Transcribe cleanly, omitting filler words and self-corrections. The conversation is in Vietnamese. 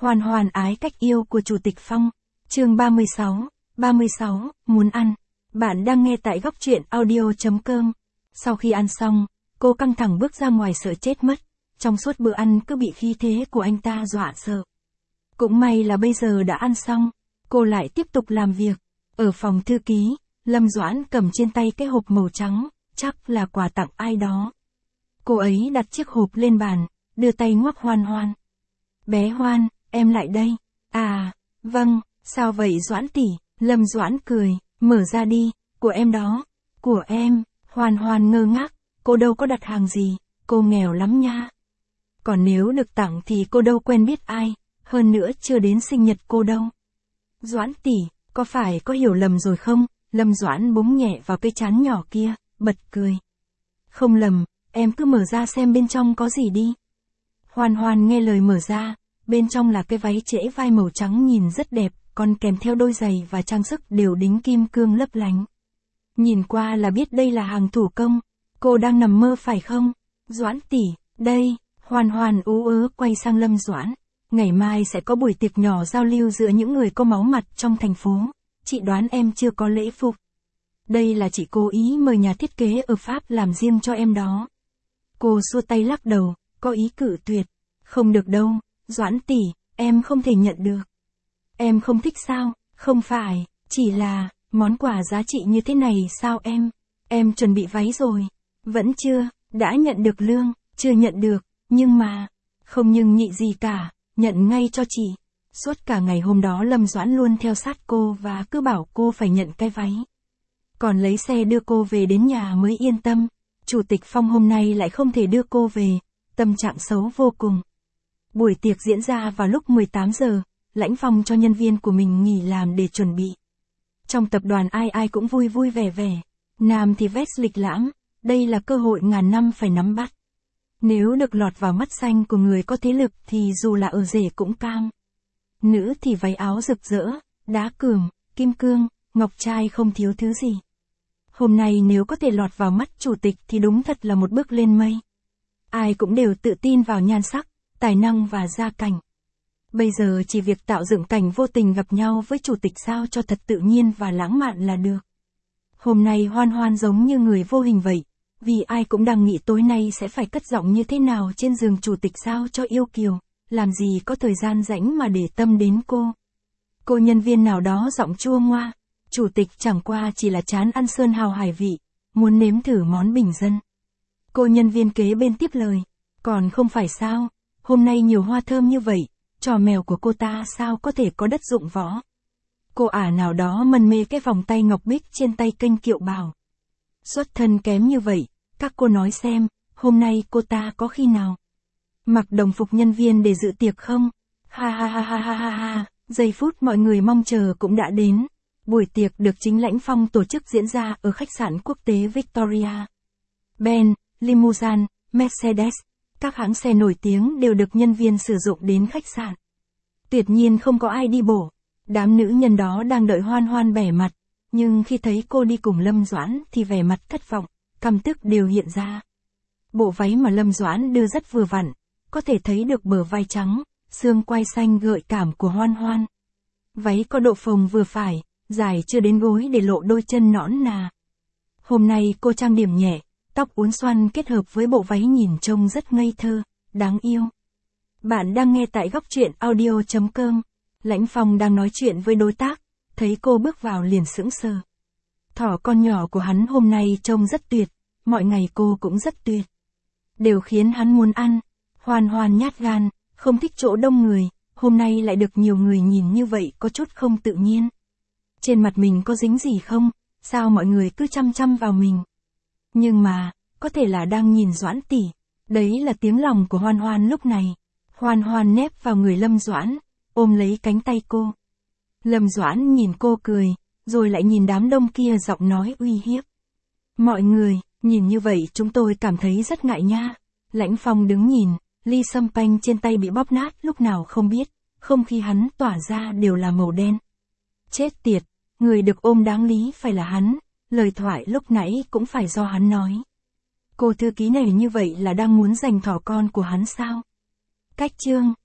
Hoàn hoàn ái cách yêu của Chủ tịch Phong. Chương 36, muốn ăn. Bạn đang nghe tại góc truyện audio.com. Sau khi ăn xong, cô căng thẳng bước ra ngoài sợ chết mất. Trong suốt bữa ăn cứ bị khí thế của anh ta dọa sợ. Cũng may là bây giờ đã ăn xong, cô lại tiếp tục làm việc. Ở phòng thư ký, Lâm Doãn cầm trên tay cái hộp màu trắng, chắc là quà tặng ai đó. Cô ấy đặt chiếc hộp lên bàn, đưa tay ngoắc Hoan Hoan. Bé Hoan, em lại đây. À, vâng, sao vậy Doãn tỷ? Lâm Doãn cười, mở ra đi, của em đó. Của em, Hoan Hoan ngơ ngác, cô đâu có đặt hàng gì, cô nghèo lắm nha. Còn nếu được tặng thì cô đâu quen biết ai, hơn nữa chưa đến sinh nhật cô đâu. Doãn tỷ, có phải có hiểu lầm rồi không? Lâm Doãn búng nhẹ vào cái trán nhỏ kia, bật cười. Không lầm, em cứ mở ra xem bên trong có gì đi. Hoan Hoan nghe lời mở ra, bên trong là cái váy trễ vai màu trắng nhìn rất đẹp, còn kèm theo đôi giày và trang sức đều đính kim cương lấp lánh. Nhìn qua là biết đây là hàng thủ công, cô đang nằm mơ phải không? Doãn tỷ, đây, Hoan Hoan ú ớ quay sang Lâm Doãn. Ngày mai sẽ có buổi tiệc nhỏ giao lưu giữa những người có máu mặt trong thành phố. Chị đoán em chưa có lễ phục. Đây là chị cố ý mời nhà thiết kế ở Pháp làm riêng cho em đó. Cô xua tay lắc đầu, có ý cự tuyệt. Không được đâu, Doãn tỷ, em không thể nhận được. Em không thích sao? Không phải, chỉ là, món quà giá trị như thế này sao em? Em chuẩn bị váy rồi. Vẫn chưa, đã nhận được lương, chưa nhận được, nhưng mà, không nhưng nhị gì cả, nhận ngay cho chị. Suốt cả ngày hôm đó Lâm Doãn luôn theo sát cô và cứ bảo cô phải nhận cái váy. Còn lấy xe đưa cô về đến nhà mới yên tâm. Chủ tịch Phong hôm nay lại không thể đưa cô về, tâm trạng xấu vô cùng. Buổi tiệc diễn ra vào lúc 18 giờ, Lãnh Phong cho nhân viên của mình nghỉ làm để chuẩn bị. Trong tập đoàn ai ai cũng vui vui vẻ vẻ, nam thì vest lịch lãm, đây là cơ hội ngàn năm phải nắm bắt. Nếu được lọt vào mắt xanh của người có thế lực thì dù là ở rể cũng cam. Nữ thì váy áo rực rỡ, đá cườm, kim cương, ngọc trai không thiếu thứ gì. Hôm nay nếu có thể lọt vào mắt chủ tịch thì đúng thật là một bước lên mây. Ai cũng đều tự tin vào nhan sắc, tài năng và gia cảnh. Bây giờ chỉ việc tạo dựng cảnh vô tình gặp nhau với chủ tịch sao cho thật tự nhiên và lãng mạn là được. Hôm nay Hoan Hoan giống như người vô hình vậy, vì ai cũng đang nghĩ tối nay sẽ phải cất giọng như thế nào trên giường chủ tịch sao cho yêu kiều, làm gì có thời gian rảnh mà để tâm đến cô. Cô nhân viên nào đó giọng chua ngoa, chủ tịch chẳng qua chỉ là chán ăn sơn hào hải vị, muốn nếm thử món bình dân. Cô nhân viên kế bên tiếp lời, còn không phải sao, hôm nay nhiều hoa thơm như vậy, trò mèo của cô ta sao có thể có đất dụng võ. Cô ả nào đó mân mê cái vòng tay ngọc bích trên tay kênh kiệu bào. Xuất thân kém như vậy, các cô nói xem, hôm nay cô ta có khi nào mặc đồng phục nhân viên để dự tiệc không? Ha ha ha ha ha ha ha, giây phút mọi người mong chờ cũng đã đến. Buổi tiệc được chính Lãnh Phong tổ chức diễn ra ở khách sạn quốc tế Victoria. Benz, Limousine, Mercedes, các hãng xe nổi tiếng đều được nhân viên sử dụng đến khách sạn. Tuyệt nhiên không có ai đi bổ. Đám nữ nhân đó đang đợi Hoan Hoan bẻ mặt, nhưng khi thấy cô đi cùng Lâm Doãn thì vẻ mặt thất vọng, căm tức đều hiện ra. Bộ váy mà Lâm Doãn đưa rất vừa vặn, có thể thấy được bờ vai trắng, xương quai xanh gợi cảm của Hoan Hoan. Váy có độ phồng vừa phải, dài chưa đến gối để lộ đôi chân nõn nà. Hôm nay cô trang điểm nhẹ, tóc uốn xoăn kết hợp với bộ váy nhìn trông rất ngây thơ, đáng yêu. Bạn đang nghe tại góc truyện audio.com. Lãnh Phong đang nói chuyện với đối tác, thấy cô bước vào liền sững sờ. Thỏ con nhỏ của hắn hôm nay trông rất tuyệt, mọi ngày cô cũng rất tuyệt. Đều khiến hắn muốn ăn. Hoan Hoan nhát gan, không thích chỗ đông người, hôm nay lại được nhiều người nhìn như vậy có chút không tự nhiên. Trên mặt mình có dính gì không, sao mọi người cứ chăm chăm vào mình. Nhưng mà, có thể là đang nhìn Doãn tỷ, đấy là tiếng lòng của Hoan Hoan lúc này. Hoan Hoan nép vào người Lâm Doãn, ôm lấy cánh tay cô. Lâm Doãn nhìn cô cười, rồi lại nhìn đám đông kia giọng nói uy hiếp. Mọi người, nhìn như vậy chúng tôi cảm thấy rất ngại nha. Lãnh Phong đứng nhìn, ly sâm panh trên tay bị bóp nát lúc nào không biết, không khí hắn tỏa ra đều là màu đen. Chết tiệt, người được ôm đáng lý phải là hắn, lời thoại lúc nãy cũng phải do hắn nói. Cô thư ký này như vậy là đang muốn giành thỏ con của hắn sao? Cách chương